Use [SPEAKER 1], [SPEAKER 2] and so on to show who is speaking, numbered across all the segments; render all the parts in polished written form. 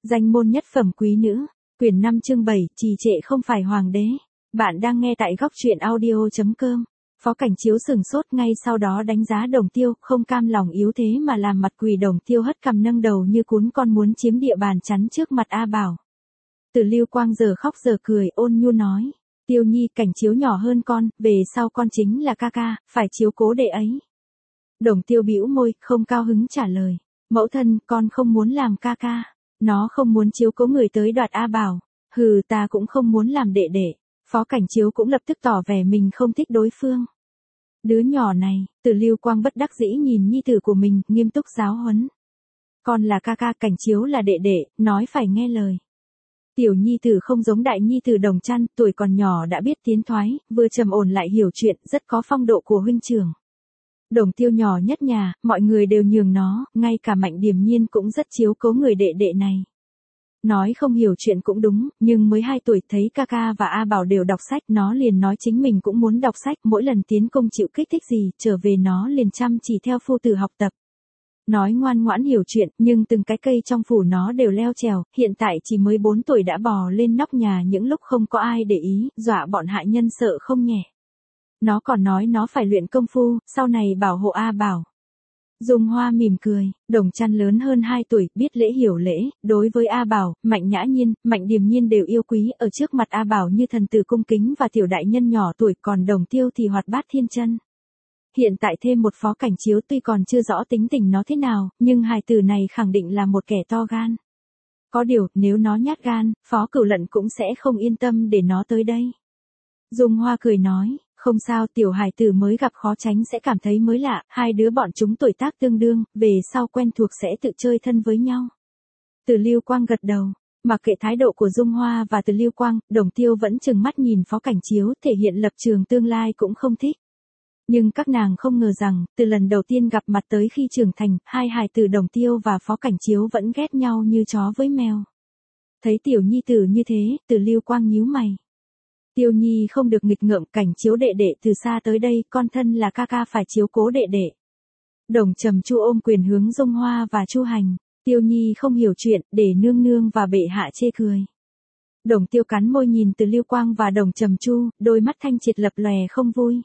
[SPEAKER 1] Danh môn nhất phẩm quý nữ, quyển 5 chương 7, trì trệ không phải hoàng đế. Bạn đang nghe tại góc truyện audio.com. Phó Cảnh Chiếu sừng sốt, ngay sau đó đánh giá Đồng Tiêu, không cam lòng yếu thế mà làm mặt quỳ. Đồng Tiêu hất cằm nâng đầu như cún con muốn chiếm địa bàn chắn trước mặt A Bảo. Từ Lưu Quang giờ khóc giờ cười, ôn nhu nói: Tiêu Nhi, Cảnh Chiếu nhỏ hơn con, về sau con chính là ca ca, phải chiếu cố đệ ấy. Đồng Tiêu bĩu môi, không cao hứng trả lời: Mẫu thân, con không muốn làm ca ca. Nó không muốn chiếu cố người tới đoạt A Bảo. Hừ, ta cũng không muốn làm đệ đệ. Phó Cảnh Chiếu cũng lập tức tỏ vẻ mình không thích đối phương. Đứa nhỏ này, Từ Lưu Quang bất đắc dĩ nhìn nhi tử của mình, nghiêm túc giáo huấn. Con là ca ca, Cảnh Chiếu là đệ đệ, nói phải nghe lời. Tiểu nhi tử không giống đại nhi tử Đồng Trăn, tuổi còn nhỏ đã biết tiến thoái, vừa trầm ổn lại hiểu chuyện, rất có phong độ của huynh trưởng. Đồng Tiêu nhỏ nhất nhà, mọi người đều nhường nó, ngay cả Mạnh Điềm Nhiên cũng rất chiếu cố người đệ đệ này. Nói không hiểu chuyện cũng đúng, nhưng mới 2 tuổi thấy ca ca và A Bảo đều đọc sách, nó liền nói chính mình cũng muốn đọc sách, mỗi lần tiến công chịu kích thích gì, trở về nó liền chăm chỉ theo phu tử học tập. Nói ngoan ngoãn hiểu chuyện, nhưng từng cái cây trong phủ nó đều leo trèo, hiện tại chỉ mới 4 tuổi đã bò lên nóc nhà những lúc không có ai để ý, dọa bọn hạ nhân sợ không nhẹ. Nó còn nói nó phải luyện công phu, sau này bảo hộ A Bảo. Dung Hoa mỉm cười, Đồng Trăn lớn hơn 2 tuổi, biết lễ hiểu lễ, đối với A Bảo, Mạnh Nhã Nhiên, Mạnh Điềm Nhiên đều yêu quý, ở trước mặt A Bảo như thần tử cung kính và tiểu đại nhân nhỏ tuổi, còn Đồng Tiêu thì hoạt bát thiên chân. Hiện tại thêm một Phó Cảnh Chiếu, tuy còn chưa rõ tính tình nó thế nào, nhưng hài tử này khẳng định là một kẻ to gan. Có điều, nếu nó nhát gan, Phó Cửu Lận cũng sẽ không yên tâm để nó tới đây. Dung Hoa cười nói: Không sao, tiểu hài tử mới gặp khó tránh sẽ cảm thấy mới lạ, 2 đứa bọn chúng tuổi tác tương đương, về sau quen thuộc sẽ tự chơi thân với nhau. Từ Lưu Quang gật đầu. Mặc kệ thái độ của Dung Hoa và Từ Lưu Quang, Đồng Tiêu vẫn trừng mắt nhìn Phó Cảnh Chiếu, thể hiện lập trường tương lai cũng không thích. Nhưng các nàng không ngờ rằng, từ lần đầu tiên gặp mặt tới khi trưởng thành, 2 hài tử Đồng Tiêu và Phó Cảnh Chiếu vẫn ghét nhau như chó với mèo. Thấy tiểu nhi tử như thế, Từ Lưu Quang nhíu mày. Tiêu Nhi không được nghịch ngợm, Cảnh Chiếu đệ đệ từ xa tới đây, con thân là ca ca phải chiếu cố đệ đệ. Đồng Trầm Chu ôm quyền hướng Dung Hoa và Chu Hành. Tiêu Nhi không hiểu chuyện, để nương nương và bệ hạ chê cười. Đồng Tiêu cắn môi nhìn Từ Lưu Quang và Đồng Trầm Chu, đôi mắt thanh triệt lập lòe không vui.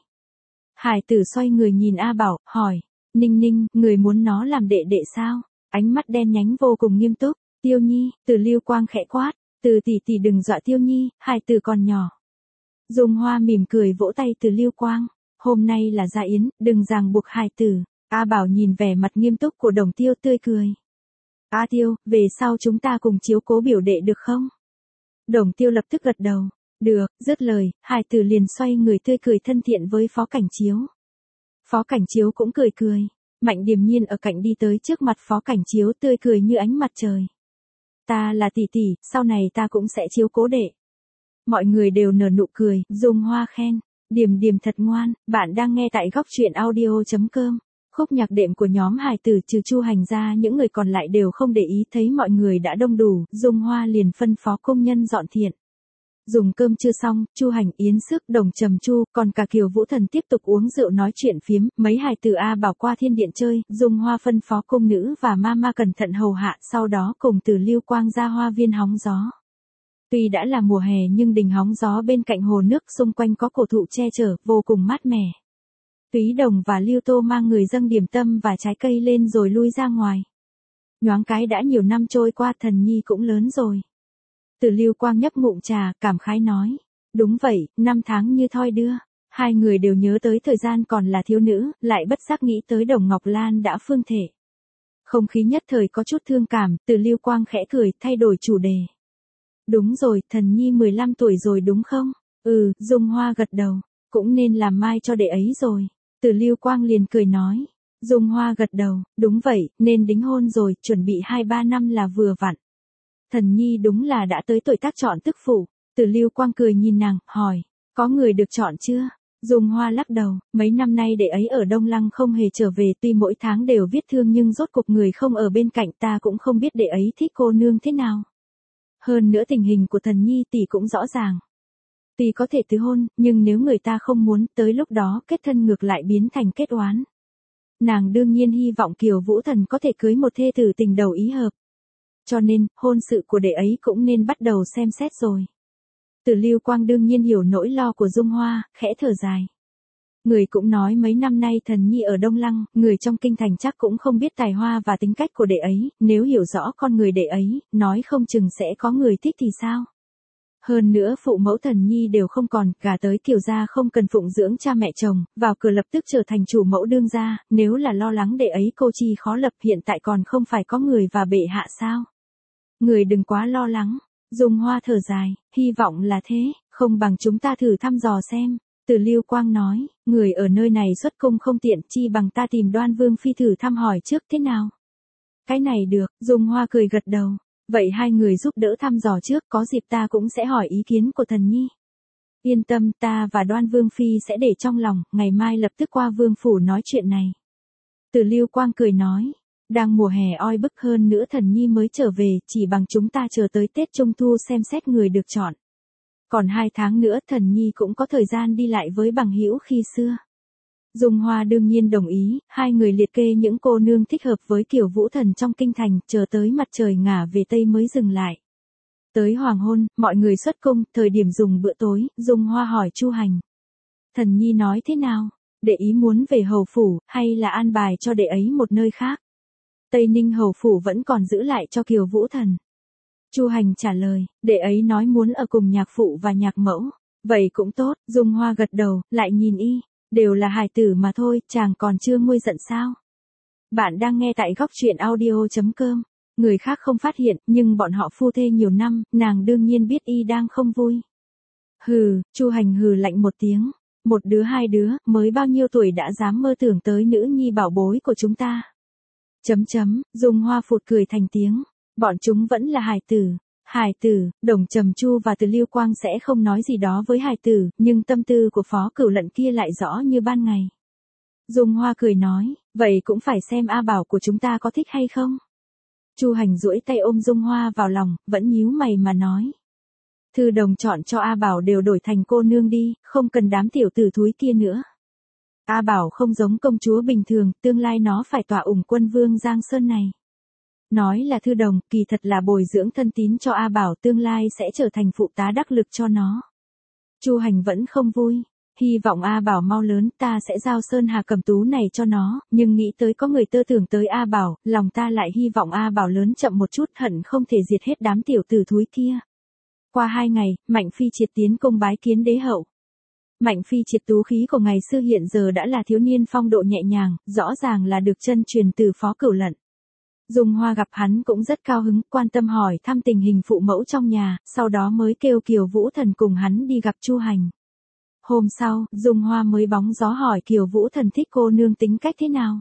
[SPEAKER 1] Hải tử xoay người nhìn A Bảo, hỏi: Ninh Ninh, người muốn nó làm đệ đệ sao? Ánh mắt đen nhánh vô cùng nghiêm túc. Tiêu Nhi, Từ Lưu Quang khẽ quát: Từ tỷ tỷ đừng dọa Tiêu Nhi, hải tử còn nhỏ. Dung Hoa mỉm cười vỗ tay Từ Lưu Quang: Hôm nay là gia yến, đừng ràng buộc hài tử. A Bảo nhìn vẻ mặt nghiêm túc của Đồng Tiêu tươi cười. A Tiêu, về sau chúng ta cùng chiếu cố biểu đệ được không? Đồng Tiêu lập tức gật đầu. Được, dứt lời, hài tử liền xoay người tươi cười thân thiện với Phó Cảnh Chiếu. Phó Cảnh Chiếu cũng cười cười. Mạnh Điềm Nhiên ở cạnh đi tới trước mặt Phó Cảnh Chiếu tươi cười như ánh mặt trời. Ta là tỷ tỷ, sau này ta cũng sẽ chiếu cố đệ. Mọi người đều nở nụ cười, Dung Hoa khen: Điềm Điềm thật ngoan. Bạn đang nghe tại góc truyện audio.com. Khúc nhạc đệm của nhóm hài tử trừ Chu Hành ra, những người còn lại đều không để ý, thấy mọi người đã đông đủ, Dung Hoa liền phân phó công nhân dọn thiện. Dùng cơm chưa xong, Chu Hành, Yến Sức, Đồng Trầm Chu, còn cả Kiều Vũ Thần tiếp tục uống rượu nói chuyện phiếm, mấy hài tử A Bảo qua thiên điện chơi, Dung Hoa phân phó cung nữ và mama cẩn thận hầu hạ, sau đó cùng Từ Lưu Quang ra hoa viên hóng gió. Tuy đã là mùa hè nhưng đình hóng gió bên cạnh hồ nước xung quanh có cổ thụ che chở, vô cùng mát mẻ. Túy Đồng và Lưu Tô mang người dâng điểm tâm và trái cây lên rồi lui ra ngoài. Nhoáng cái đã nhiều năm trôi qua, Thần Nhi cũng lớn rồi. Từ Lưu Quang nhấp ngụm trà, cảm khái nói: Đúng vậy, 5 tháng như thoi đưa. 2 người đều nhớ tới thời gian còn là thiếu nữ, lại bất giác nghĩ tới Đồng Ngọc Lan đã phương thể. Không khí nhất thời có chút thương cảm, Từ Lưu Quang khẽ cười, thay đổi chủ đề. Đúng rồi, Thần Nhi 15 tuổi rồi đúng không? Ừ, Dung Hoa gật đầu. Cũng nên làm mai cho đệ ấy rồi. Từ Lưu Quang liền cười nói. Dung Hoa gật đầu, đúng vậy, nên đính hôn rồi, chuẩn bị 2-3 năm là vừa vặn. Thần Nhi đúng là đã tới tuổi tác chọn tức phụ. Từ Lưu Quang cười nhìn nàng, hỏi: Có người được chọn chưa? Dung Hoa lắc đầu, mấy năm nay đệ ấy ở Đông Lăng không hề trở về, tuy mỗi tháng đều viết thương nhưng rốt cục người không ở bên cạnh, ta cũng không biết đệ ấy thích cô nương thế nào. Hơn nữa tình hình của Thần Nhi tỷ cũng rõ ràng. Tuy có thể tứ hôn, nhưng nếu người ta không muốn, tới lúc đó kết thân ngược lại biến thành kết oán. Nàng đương nhiên hy vọng Kiều Vũ Thần có thể cưới một thê tử tình đầu ý hợp. cho nên, hôn sự của đệ ấy cũng nên bắt đầu xem xét rồi. Từ Lưu Quang đương nhiên hiểu nỗi lo của Dung Hoa, khẽ thở dài. Người cũng nói mấy năm nay Thần Nhi ở Đông Lăng, người trong kinh thành chắc cũng không biết tài hoa và tính cách của đệ ấy, nếu hiểu rõ con người đệ ấy, nói không chừng sẽ có người thích thì sao. Hơn nữa phụ mẫu Thần Nhi đều không còn, gả tới Kiều gia không cần phụng dưỡng cha mẹ chồng, vào cửa lập tức trở thành chủ mẫu đương gia, nếu là lo lắng đệ ấy cô chi khó lập, hiện tại còn không phải có người và bệ hạ sao. Người đừng quá lo lắng. Dung Hoa thở dài, hy vọng là thế, không bằng chúng ta thử thăm dò xem. Từ Lưu Quang nói, người ở nơi này xuất cung không tiện, chi bằng ta tìm Đoan Vương phi thử thăm hỏi trước thế nào. Cái này được, Dung Hoa cười gật đầu. Vậy hai người giúp đỡ thăm dò trước, có dịp ta cũng sẽ hỏi ý kiến của Thần Nhi. Yên tâm, ta và Đoan Vương phi sẽ để trong lòng, ngày mai lập tức qua vương phủ nói chuyện này. Từ Lưu Quang cười nói. Đang mùa hè oi bức hơn nữa Thần Nhi mới trở về, chỉ bằng chúng ta chờ tới Tết Trung Thu xem xét người được chọn. Còn 2 tháng nữa Thần Nhi cũng có thời gian đi lại với bằng hữu khi xưa. Dung Hoa đương nhiên đồng ý, hai người liệt kê những cô nương thích hợp với Kiều Vũ Thần trong kinh thành, chờ tới mặt trời ngả về Tây mới dừng lại. Tới hoàng hôn, mọi người xuất cung, thời điểm dùng bữa tối, Dung Hoa hỏi Chu Hành. Thần Nhi nói thế nào? Đệ ý muốn về hầu phủ, hay là an bài cho đệ ấy một nơi khác? Tây Ninh hầu phủ vẫn còn giữ lại cho Kiều Vũ Thần. Chu Hành trả lời, đệ ấy nói muốn ở cùng nhạc phụ và nhạc mẫu. Vậy cũng tốt, Dung Hoa gật đầu, lại nhìn y. Đều là hài tử mà thôi, chàng còn chưa nguôi giận sao? Bạn đang nghe tại góc truyện audio.com. Người khác không phát hiện, nhưng bọn họ phu thê nhiều năm, nàng đương nhiên biết y đang không vui. Hừ, Chu Hành hừ lạnh một tiếng. Một đứa hai đứa, mới bao nhiêu tuổi đã dám mơ tưởng tới nữ nhi bảo bối của chúng ta. Dung Hoa phụt cười thành tiếng. Bọn chúng vẫn là hài tử. Hài tử, Đồng Trầm Chu và Từ Lưu Quang sẽ không nói gì đó với hài tử, nhưng tâm tư của Phó Cửu Lận kia lại rõ như ban ngày. Dung Hoa cười nói, vậy cũng phải xem A Bảo của chúng ta có thích hay không. Chu Hành duỗi tay ôm Dung Hoa vào lòng, vẫn nhíu mày mà nói. Thư đồng chọn cho A Bảo đều đổi thành cô nương đi, không cần đám tiểu tử thúi kia nữa. A Bảo không giống công chúa bình thường, tương lai nó phải tỏa ủng quân vương Giang Sơn này. Nói là thư đồng, kỳ thật là bồi dưỡng thân tín cho A Bảo, tương lai sẽ trở thành phụ tá đắc lực cho nó. Chu Hành vẫn không vui. Hy vọng A Bảo mau lớn, ta sẽ giao Sơn Hà Cầm Tú này cho nó, nhưng nghĩ tới có người tơ tưởng tới A Bảo, lòng ta lại hy vọng A Bảo lớn chậm một chút, hận không thể diệt hết đám tiểu tử thúi kia. Qua 2 ngày, Mạnh Phi Triệt tiến công bái kiến đế hậu. Mạnh Phi Triệt tú khí của ngày xưa hiện giờ đã là thiếu niên phong độ nhẹ nhàng, rõ ràng là được chân truyền từ Phó Cửu Lận. Dung Hoa gặp hắn cũng rất cao hứng, quan tâm hỏi thăm tình hình phụ mẫu trong nhà, sau đó mới kêu Kiều Vũ Thần cùng hắn đi gặp Chu Hành. Hôm sau, Dung Hoa mới bóng gió hỏi Kiều Vũ Thần thích cô nương tính cách thế nào.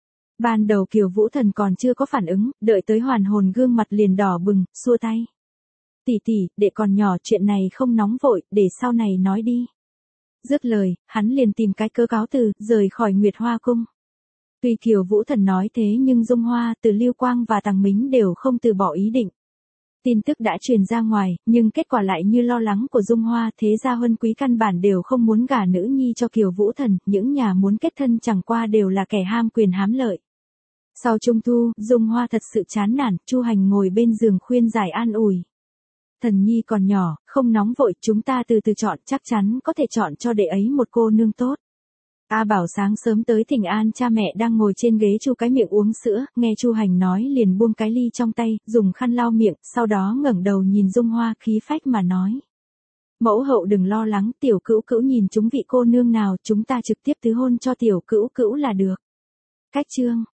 [SPEAKER 1] Ban đầu Kiều Vũ Thần còn chưa có phản ứng, đợi tới hoàn hồn gương mặt liền đỏ bừng, xua tay. Tỷ tỷ, đệ còn nhỏ, chuyện này không nóng vội, để sau này nói đi. Dứt lời, hắn liền tìm cái cớ cáo từ, rời khỏi Nguyệt Hoa Cung. Tuy Kiều Vũ Thần nói thế nhưng Dung Hoa, Từ Lưu Quang và Tằng Mính đều không từ bỏ ý định. Tin tức đã truyền ra ngoài, nhưng kết quả lại như lo lắng của Dung Hoa, thế gia huân quý căn bản đều không muốn gả nữ nhi cho Kiều Vũ Thần, những nhà muốn kết thân chẳng qua đều là kẻ ham quyền hám lợi. Sau Trung Thu, Dung Hoa thật sự chán nản, Chu Hành ngồi bên giường khuyên giải an ủi. Thần Nhi còn nhỏ, không nóng vội, chúng ta từ từ chọn, chắc chắn có thể chọn cho đệ ấy một cô nương tốt. A Bảo sáng sớm tới thỉnh an cha mẹ đang ngồi trên ghế chu cái miệng uống sữa, nghe Chu Hành nói liền buông cái ly trong tay, dùng khăn lau miệng, sau đó ngẩng đầu nhìn Dung Hoa khí phách mà nói. Mẫu hậu đừng lo lắng, tiểu cữu cữu nhìn chúng vị cô nương nào, chúng ta trực tiếp tứ hôn cho tiểu cữu cữu là được. Cách chương.